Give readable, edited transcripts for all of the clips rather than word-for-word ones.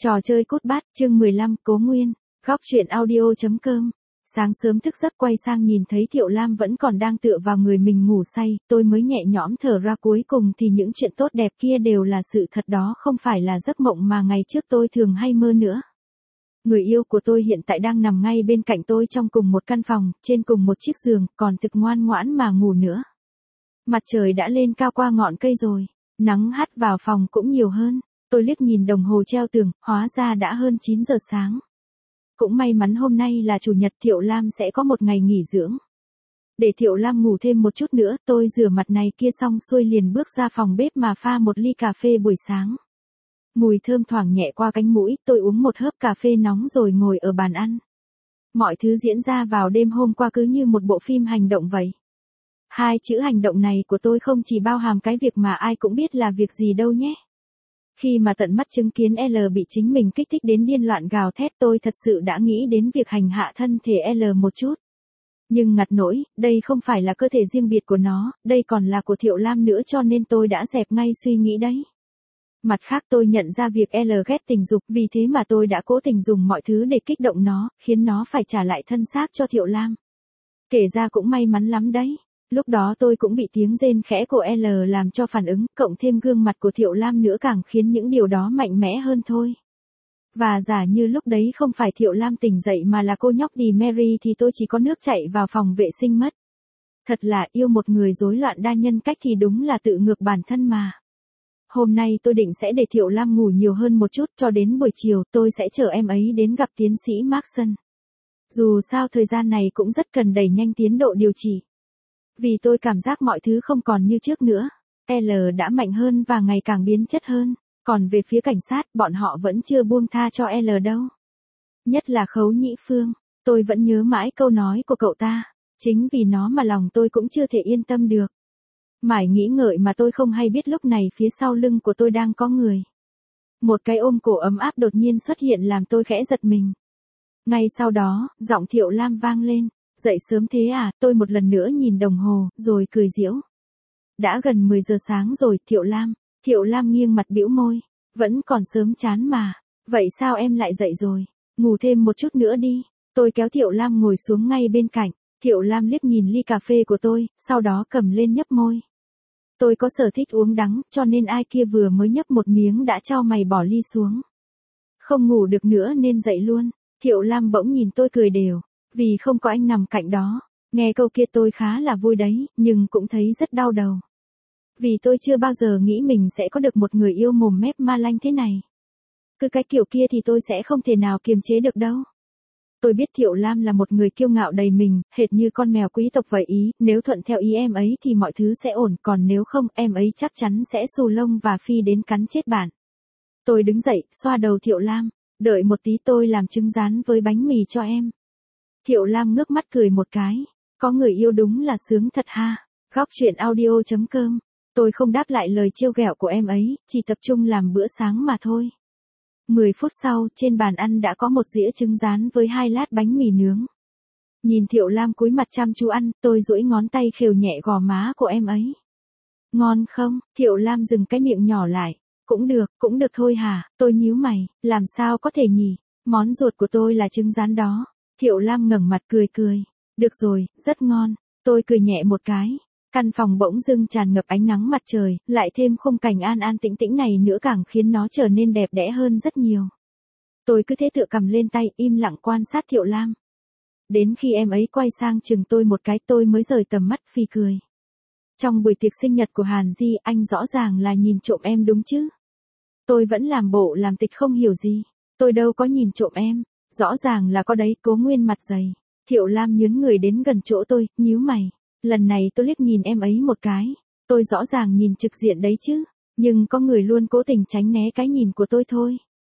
Trò chơi cút bát, chương 15, Cố Nguyên, góc truyện audio.com. Sáng sớm thức giấc quay sang nhìn thấy Thiệu Lam vẫn còn đang tựa vào người mình ngủ say, tôi mới nhẹ nhõm thở ra, cuối cùng thì những chuyện tốt đẹp kia đều là sự thật, đó không phải là giấc mộng mà ngày trước tôi thường hay mơ nữa. Người yêu của tôi hiện tại đang nằm ngay bên cạnh tôi trong cùng một căn phòng, trên cùng một chiếc giường, còn thực ngoan ngoãn mà ngủ nữa. Mặt trời đã lên cao qua ngọn cây rồi, nắng hắt vào phòng cũng nhiều hơn. Tôi liếc nhìn đồng hồ treo tường, hóa ra đã hơn 9 giờ sáng. Cũng may mắn hôm nay là chủ nhật, Thiệu Lam sẽ có một ngày nghỉ dưỡng. Để Thiệu Lam ngủ thêm một chút nữa, tôi rửa mặt này kia xong xuôi liền bước ra phòng bếp mà pha một ly cà phê buổi sáng. Mùi thơm thoảng nhẹ qua cánh mũi, tôi uống một hớp cà phê nóng rồi ngồi ở bàn ăn. Mọi thứ diễn ra vào đêm hôm qua cứ như một bộ phim hành động vậy. Hai chữ hành động này của tôi không chỉ bao hàm cái việc mà ai cũng biết là việc gì đâu nhé. Khi mà tận mắt chứng kiến L bị chính mình kích thích đến điên loạn gào thét, tôi thật sự đã nghĩ đến việc hành hạ thân thể L một chút. Nhưng ngặt nỗi, đây không phải là cơ thể riêng biệt của nó, đây còn là của Thiệu Lam nữa, cho nên tôi đã dẹp ngay suy nghĩ đấy. Mặt khác tôi nhận ra việc L ghét tình dục, vì thế mà tôi đã cố tình dùng mọi thứ để kích động nó, khiến nó phải trả lại thân xác cho Thiệu Lam. Kể ra cũng may mắn lắm đấy. Lúc đó tôi cũng bị tiếng rên khẽ của L làm cho phản ứng, cộng thêm gương mặt của Thiệu Lam nữa càng khiến những điều đó mạnh mẽ hơn thôi. Và giả như lúc đấy không phải Thiệu Lam tỉnh dậy mà là cô nhóc đi Mary thì tôi chỉ có nước chạy vào phòng vệ sinh mất. Thật là yêu một người rối loạn đa nhân cách thì đúng là tự ngược bản thân mà. Hôm nay tôi định sẽ để Thiệu Lam ngủ nhiều hơn một chút, cho đến buổi chiều tôi sẽ chở em ấy đến gặp tiến sĩ Markson. Dù sao thời gian này cũng rất cần đẩy nhanh tiến độ điều trị. Vì tôi cảm giác mọi thứ không còn như trước nữa. L đã mạnh hơn và ngày càng biến chất hơn. Còn về phía cảnh sát, bọn họ vẫn chưa buông tha cho L đâu. Nhất là Khấu Nhĩ Phương. Tôi vẫn nhớ mãi câu nói của cậu ta. Chính vì nó mà lòng tôi cũng chưa thể yên tâm được. Mãi nghĩ ngợi mà tôi không hay biết lúc này phía sau lưng của tôi đang có người. Một cái ôm cổ ấm áp đột nhiên xuất hiện làm tôi khẽ giật mình. Ngay sau đó, giọng Thiệu Lam vang lên. Dậy sớm thế à? Tôi một lần nữa nhìn đồng hồ, rồi cười giễu. Đã gần 10 giờ sáng rồi, Thiệu Lam. Thiệu Lam nghiêng mặt bĩu môi. Vẫn còn sớm chán mà. Vậy sao em lại dậy rồi? Ngủ thêm một chút nữa đi. Tôi kéo Thiệu Lam ngồi xuống ngay bên cạnh. Thiệu Lam liếc nhìn ly cà phê của tôi, sau đó cầm lên nhấp môi. Tôi có sở thích uống đắng, cho nên ai kia vừa mới nhấp một miếng đã cho mày bỏ ly xuống. Không ngủ được nữa nên dậy luôn. Thiệu Lam bỗng nhìn tôi cười đều. Vì không có anh nằm cạnh đó. Nghe câu kia tôi khá là vui đấy, nhưng cũng thấy rất đau đầu. Vì tôi chưa bao giờ nghĩ mình sẽ có được một người yêu mồm mép ma lanh thế này. Cứ cái kiểu kia thì tôi sẽ không thể nào kiềm chế được đâu. Tôi biết Thiệu Lam là một người kiêu ngạo đầy mình, hệt như con mèo quý tộc vậy ý, nếu thuận theo ý em ấy thì mọi thứ sẽ ổn, còn nếu không, em ấy chắc chắn sẽ xù lông và phi đến cắn chết bạn. Tôi đứng dậy, xoa đầu Thiệu Lam, đợi một tí tôi làm trứng rán với bánh mì cho em. Thiệu Lam ngước mắt cười một cái, có người yêu đúng là sướng thật ha. Góc truyện audio.com. Tôi không đáp lại lời trêu ghẹo của em ấy, chỉ tập trung làm bữa sáng mà thôi. 10 phút sau, trên bàn ăn đã có một dĩa trứng rán với 2 lát bánh mì nướng. Nhìn Thiệu Lam cúi mặt chăm chú ăn, tôi duỗi ngón tay khều nhẹ gò má của em ấy. Ngon không? Thiệu Lam dừng cái miệng nhỏ lại. Cũng được thôi hả? Tôi nhíu mày, làm sao có thể nhỉ? Món ruột của tôi là trứng rán đó. Thiệu Lam ngẩng mặt cười cười. Được rồi, rất ngon. Tôi cười nhẹ một cái. Căn phòng bỗng dưng tràn ngập ánh nắng mặt trời, lại thêm khung cảnh an an tĩnh tĩnh này nữa càng khiến nó trở nên đẹp đẽ hơn rất nhiều. Tôi cứ thế tựa cầm lên tay, im lặng quan sát Thiệu Lam. Đến khi em ấy quay sang chừng tôi một cái tôi mới rời tầm mắt phì cười. Trong buổi tiệc sinh nhật của Hàn Di, anh rõ ràng là nhìn trộm em đúng chứ? Tôi vẫn làm bộ làm tịch không hiểu gì. Tôi đâu có nhìn trộm em. Rõ ràng là có đấy. Cố Nguyên mặt dày. Thiệu Lam nhướng người đến gần chỗ tôi, nhíu mày. Lần này tôi liếc nhìn em ấy một cái. Tôi rõ ràng nhìn trực diện đấy chứ. Nhưng có người luôn cố tình tránh né cái nhìn của tôi thôi.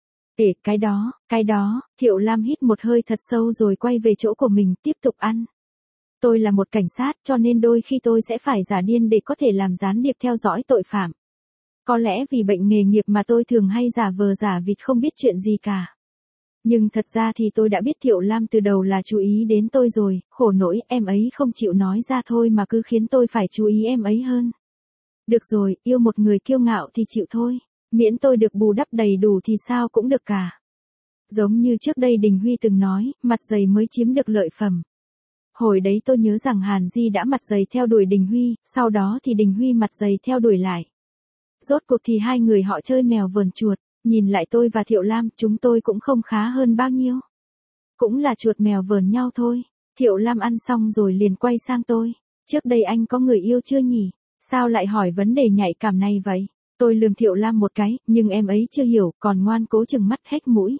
Cái đó. Thiệu Lam hít một hơi thật sâu rồi quay về chỗ của mình tiếp tục ăn. Tôi là một cảnh sát cho nên đôi khi tôi sẽ phải giả điên để có thể làm gián điệp theo dõi tội phạm. Có lẽ vì bệnh nghề nghiệp mà tôi thường hay giả vờ giả vịt không biết chuyện gì cả. Nhưng thật ra thì tôi đã biết Thiệu Lam từ đầu là chú ý đến tôi rồi, khổ nỗi em ấy không chịu nói ra thôi mà cứ khiến tôi phải chú ý em ấy hơn. Được rồi, yêu một người kiêu ngạo thì chịu thôi. Miễn tôi được bù đắp đầy đủ thì sao cũng được cả. Giống như trước đây Đình Huy từng nói, mặt dày mới chiếm được lợi phẩm. Hồi đấy tôi nhớ rằng Hàn Di đã mặt dày theo đuổi Đình Huy, sau đó thì Đình Huy mặt dày theo đuổi lại. Rốt cuộc thì hai người họ chơi mèo vờn chuột, nhìn lại tôi và Thiệu Lam, chúng tôi cũng không khá hơn bao nhiêu. Cũng là chuột mèo vờn nhau thôi. Thiệu Lam ăn xong rồi liền quay sang tôi. Trước đây anh có người yêu chưa nhỉ? Sao lại hỏi vấn đề nhạy cảm này vậy? Tôi lườm Thiệu Lam một cái, nhưng em ấy chưa hiểu, còn ngoan cố chừng mắt hết mũi.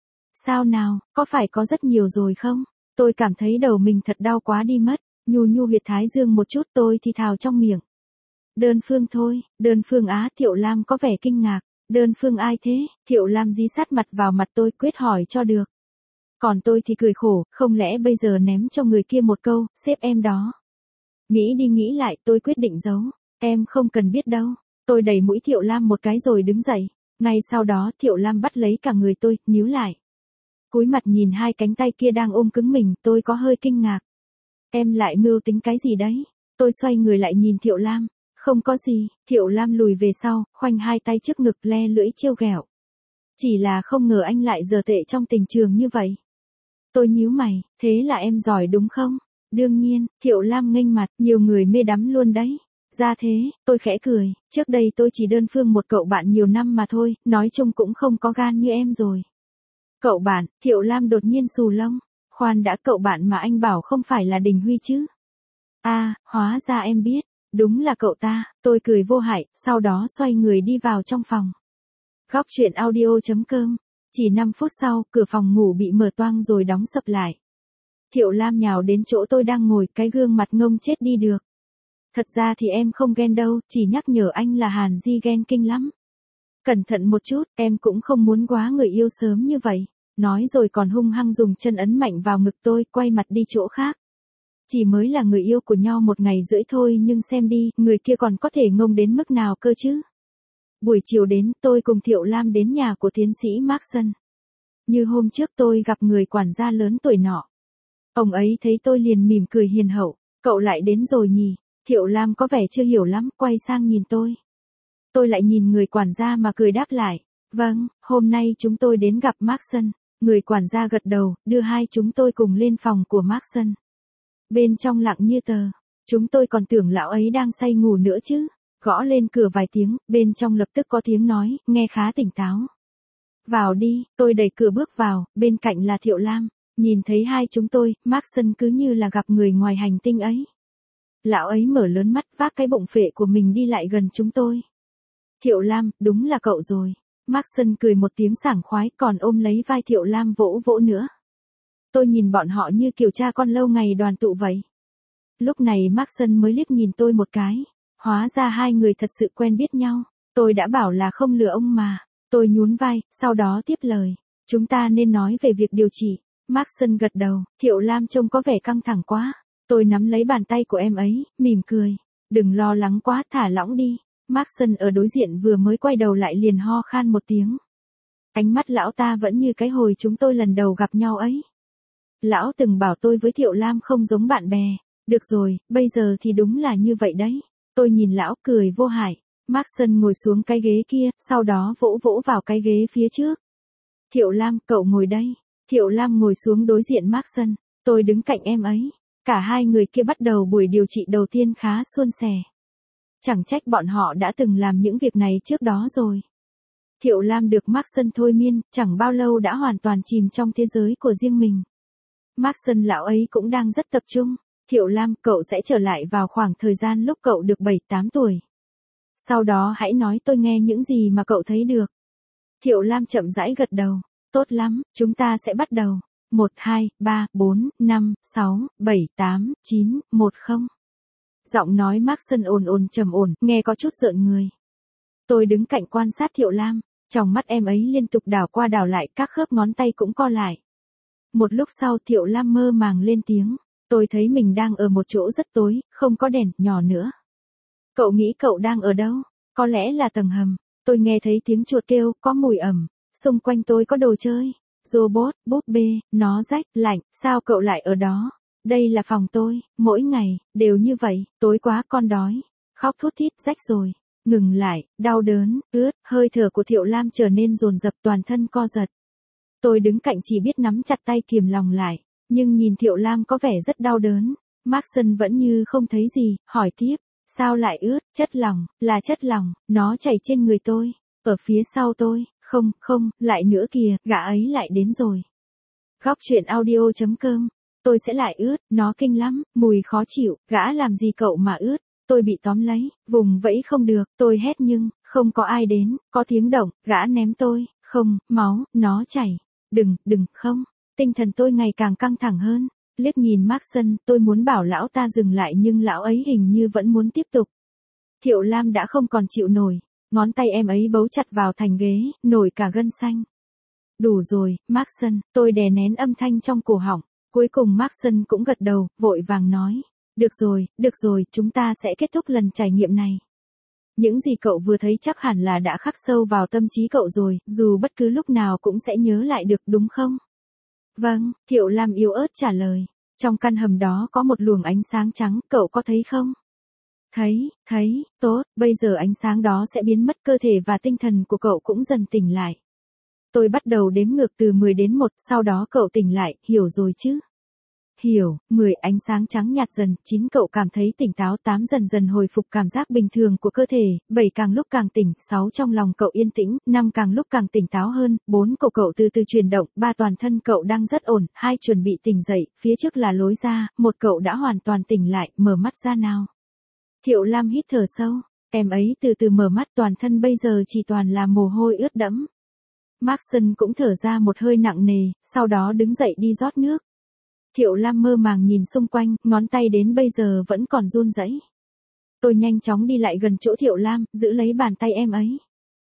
Sao nào, có phải có rất nhiều rồi không? Tôi cảm thấy đầu mình thật đau quá đi mất. Nhu nhu huyệt thái dương một chút, tôi thì thào trong miệng. Đơn phương thôi, đơn phương á. Thiệu Lam có vẻ kinh ngạc. Đơn phương ai thế? Thiệu Lam dí sát mặt vào mặt tôi, quyết hỏi cho được. Còn tôi thì cười khổ, không lẽ bây giờ ném cho người kia một câu, xếp em đó. Nghĩ đi nghĩ lại, tôi quyết định giấu. Em không cần biết đâu. Tôi đẩy mũi Thiệu Lam một cái rồi đứng dậy. Ngay sau đó Thiệu Lam bắt lấy cả người tôi, níu lại. Cúi mặt nhìn hai cánh tay kia đang ôm cứng mình, tôi có hơi kinh ngạc. Em lại mưu tính cái gì đấy? Tôi xoay người lại nhìn Thiệu Lam. Không có gì. Thiệu Lam lùi về sau, khoanh hai tay trước ngực, le lưỡi trêu ghẹo. Chỉ là không ngờ anh lại dở tệ trong tình trường như vậy. Tôi nhíu mày, thế là em giỏi đúng không? Đương nhiên. Thiệu Lam nghênh mặt, nhiều người mê đắm luôn đấy. Ra thế, tôi khẽ cười, trước đây tôi chỉ đơn phương một cậu bạn nhiều năm mà thôi, nói chung cũng không có gan như em rồi. Cậu bạn? Thiệu Lam đột nhiên xù lông. Khoan đã, cậu bạn mà anh bảo không phải là Đình Huy chứ? À, hóa ra em biết, đúng là cậu ta. Tôi cười vô hại, sau đó xoay người đi vào trong phòng. Góc truyện audio.com. Chỉ 5 phút sau, cửa phòng ngủ bị mở toang rồi đóng sập lại. Thiệu Lam nhào đến chỗ tôi đang ngồi, cái gương mặt ngông chết đi được. Thật ra thì em không ghen đâu, chỉ nhắc nhở anh là Hàn Di ghen kinh lắm. Cẩn thận một chút, em cũng không muốn quá người yêu sớm như vậy. Nói rồi còn hung hăng dùng chân ấn mạnh vào ngực tôi, quay mặt đi chỗ khác. Chỉ mới là người yêu của nhau 1 ngày rưỡi thôi, nhưng xem đi, người kia còn có thể ngông đến mức nào cơ chứ. Buổi chiều đến, tôi cùng Thiệu Lam đến nhà của tiến sĩ Markson. Như hôm trước tôi gặp người quản gia lớn tuổi nọ. Ông ấy thấy tôi liền mỉm cười hiền hậu. Cậu lại đến rồi nhỉ? Thiệu Lam có vẻ chưa hiểu lắm, quay sang nhìn tôi. Tôi lại nhìn người quản gia mà cười đáp lại. Vâng, hôm nay chúng tôi đến gặp Markson. Người quản gia gật đầu, đưa hai chúng tôi cùng lên phòng của Markson. Bên trong lặng như tờ. Chúng tôi còn tưởng lão ấy đang say ngủ nữa chứ. Gõ lên cửa vài tiếng, bên trong lập tức có tiếng nói, nghe khá tỉnh táo. Vào đi. Tôi đẩy cửa bước vào, bên cạnh là Thiệu Lam. Nhìn thấy hai chúng tôi, Markson cứ như là gặp người ngoài hành tinh ấy. Lão ấy mở lớn mắt, vác cái bụng phệ của mình đi lại gần chúng tôi. Thiệu Lam, đúng là cậu rồi. Markson cười một tiếng sảng khoái, còn ôm lấy vai Thiệu Lam vỗ vỗ nữa. Tôi nhìn bọn họ như kiểu cha con lâu ngày đoàn tụ vậy. Lúc này Markson mới liếc nhìn tôi một cái. Hóa ra hai người thật sự quen biết nhau. Tôi đã bảo là không lừa ông mà. Tôi nhún vai, sau đó tiếp lời. Chúng ta nên nói về việc điều trị. Markson gật đầu. Thiệu Lam trông có vẻ căng thẳng quá. Tôi nắm lấy bàn tay của em ấy, mỉm cười. Đừng lo lắng quá, thả lỏng đi. Markson ở đối diện vừa mới quay đầu lại liền ho khan một tiếng. Ánh mắt lão ta vẫn như cái hồi chúng tôi lần đầu gặp nhau ấy. Lão từng bảo tôi với Thiệu Lam không giống bạn bè. Được rồi, bây giờ thì đúng là như vậy đấy. Tôi nhìn lão cười vô hại. Markson ngồi xuống cái ghế kia, sau đó vỗ vỗ vào cái ghế phía trước. Thiệu Lam, cậu ngồi đây. Thiệu Lam ngồi xuống đối diện Markson. Tôi đứng cạnh em ấy. Cả hai người kia bắt đầu buổi điều trị đầu tiên khá suôn sẻ. Chẳng trách bọn họ đã từng làm những việc này trước đó rồi. Thiệu Lam được Markson thôi miên, chẳng bao lâu đã hoàn toàn chìm trong thế giới của riêng mình. Markson lão ấy cũng đang rất tập trung. Thiệu Lam, cậu sẽ trở lại vào khoảng thời gian lúc cậu được 7-8 tuổi. Sau đó hãy nói tôi nghe những gì mà cậu thấy được. Thiệu Lam chậm rãi gật đầu. Tốt lắm, chúng ta sẽ bắt đầu. 1, 2, 3, 4, 5, 6, 7, 8, 9, 10. Giọng nói Markson ồn ồn trầm ổn, nghe có chút rợn người. Tôi đứng cạnh quan sát Thiệu Lam, trong mắt em ấy liên tục đảo qua đảo lại, các khớp ngón tay cũng co lại. Một lúc sau Thiệu Lam mơ màng lên tiếng. Tôi thấy mình đang ở một chỗ rất tối, không có đèn, nhỏ nữa. Cậu nghĩ cậu đang ở đâu? Có lẽ là tầng hầm. Tôi nghe thấy tiếng chuột kêu, có mùi ẩm. Xung quanh tôi có đồ chơi. Robot, búp bê, nó rách, lạnh, sao cậu lại ở đó? Đây là phòng tôi, mỗi ngày, đều như vậy, tối quá con đói. Khóc thút thít, rách rồi. ngừng lại, đau đớn, ướt, hơi thở của Thiệu Lam trở nên dồn dập, toàn thân co giật. Tôi đứng cạnh chỉ biết nắm chặt tay kiềm lòng lại, nhưng nhìn Thiệu Lam có vẻ rất đau đớn. Maxson vẫn như không thấy gì, hỏi tiếp, sao lại ướt, chất lỏng, là chất lỏng, nó chảy trên người tôi, ở phía sau tôi, không, lại nữa kìa, gã ấy lại đến rồi. Góc truyện audio.com, tôi sẽ lại ướt, nó kinh lắm, mùi khó chịu, gã làm gì cậu mà ướt, tôi bị tóm lấy, vùng vẫy không được, tôi hét nhưng, không có ai đến, có tiếng động, gã ném tôi, không, máu, nó chảy, đừng, không, tinh thần tôi ngày càng căng thẳng hơn. Liếc nhìn Maxson, tôi muốn bảo lão ta dừng lại nhưng lão ấy hình như vẫn muốn tiếp tục. Thiệu Lam đã không còn chịu nổi, ngón tay em ấy bấu chặt vào thành ghế, nổi cả gân xanh. Đủ rồi, Maxson, tôi đè nén âm thanh trong cổ họng, cuối cùng Maxson cũng gật đầu, vội vàng nói. Được rồi, chúng ta sẽ kết thúc lần trải nghiệm này. Những gì cậu vừa thấy chắc hẳn là đã khắc sâu vào tâm trí cậu rồi, dù bất cứ lúc nào cũng sẽ nhớ lại được đúng không? Vâng, Thiệu Lam yếu ớt trả lời. Trong căn hầm đó có một luồng ánh sáng trắng, cậu có thấy không? Thấy, tốt, bây giờ ánh sáng đó sẽ biến mất, cơ thể và tinh thần của cậu cũng dần tỉnh lại. Tôi bắt đầu đếm ngược từ 10 đến 1, sau đó cậu tỉnh lại, hiểu rồi chứ? Hiểu, 10 ánh sáng trắng nhạt dần, 9 cậu cảm thấy tỉnh táo, 8 dần dần hồi phục cảm giác bình thường của cơ thể, 7 càng lúc càng tỉnh, 6 trong lòng cậu yên tĩnh, 5 càng lúc càng tỉnh táo hơn, 4 cậu từ từ chuyển động, 3 toàn thân cậu đang rất ổn, 2 chuẩn bị tỉnh dậy, phía trước là lối ra, 1 cậu đã hoàn toàn tỉnh lại, mở mắt ra nào. Thiệu Lam hít thở sâu, em ấy từ từ mở mắt, toàn thân bây giờ chỉ toàn là mồ hôi ướt đẫm. Maxson cũng thở ra một hơi nặng nề, sau đó đứng dậy đi rót nước. Thiệu Lam mơ màng nhìn xung quanh, ngón tay đến bây giờ vẫn còn run rẩy. Tôi nhanh chóng đi lại gần chỗ Thiệu Lam, giữ lấy bàn tay em ấy.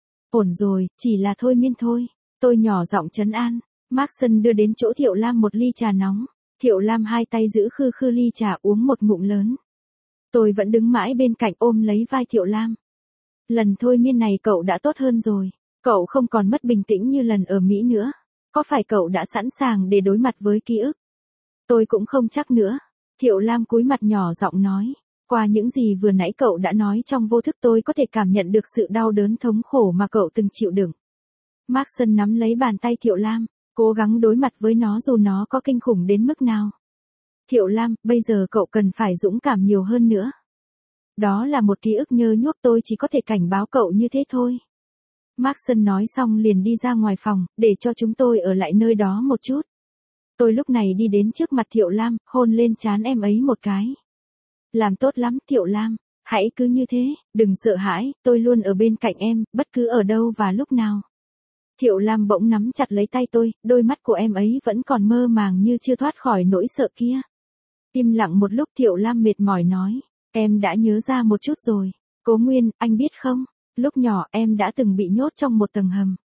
Ổn rồi, chỉ là thôi miên thôi. Tôi nhỏ giọng trấn an. Maxson đưa đến chỗ Thiệu Lam một ly trà nóng. Thiệu Lam hai tay giữ khư ly trà, uống một ngụm lớn. Tôi vẫn đứng mãi bên cạnh ôm lấy vai Thiệu Lam. Lần thôi miên này cậu đã tốt hơn rồi. Cậu không còn mất bình tĩnh như lần ở Mỹ nữa. Có phải cậu đã sẵn sàng để đối mặt với ký ức? Tôi cũng không chắc nữa. Thiệu Lam cúi mặt nhỏ giọng nói. Qua những gì vừa nãy cậu đã nói trong vô thức, tôi có thể cảm nhận được sự đau đớn thống khổ mà cậu từng chịu đựng. Maxson nắm lấy bàn tay Thiệu Lam, cố gắng đối mặt với nó dù nó có kinh khủng đến mức nào. Thiệu Lam, bây giờ cậu cần phải dũng cảm nhiều hơn nữa. Đó là một ký ức nhơ nhuốc, tôi chỉ có thể cảnh báo cậu như thế thôi. Maxson nói xong liền đi ra ngoài phòng, để cho chúng tôi ở lại nơi đó một chút. Tôi lúc này đi đến trước mặt Thiệu Lam, hôn lên trán em ấy một cái. Làm tốt lắm, Thiệu Lam, hãy cứ như thế, đừng sợ hãi, tôi luôn ở bên cạnh em, bất cứ ở đâu và lúc nào. Thiệu Lam bỗng nắm chặt lấy tay tôi, đôi mắt của em ấy vẫn còn mơ màng như chưa thoát khỏi nỗi sợ kia. Im lặng một lúc, Thiệu Lam mệt mỏi nói, em đã nhớ ra một chút rồi. Cố Nguyên, anh biết không, lúc nhỏ em đã từng bị nhốt trong một tầng hầm.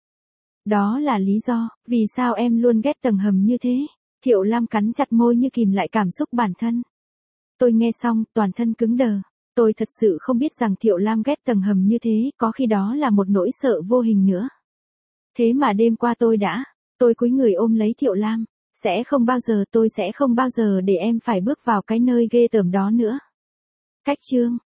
Đó là lý do, vì sao em luôn ghét tầng hầm như thế. Thiệu Lam cắn chặt môi như kìm lại cảm xúc bản thân. Tôi nghe xong, toàn thân cứng đờ. Tôi thật sự không biết rằng Thiệu Lam ghét tầng hầm như thế, có khi đó là một nỗi sợ vô hình nữa. Thế mà đêm qua tôi cúi người ôm lấy Thiệu Lam. Tôi sẽ không bao giờ để em phải bước vào cái nơi ghê tởm đó nữa. Cách chương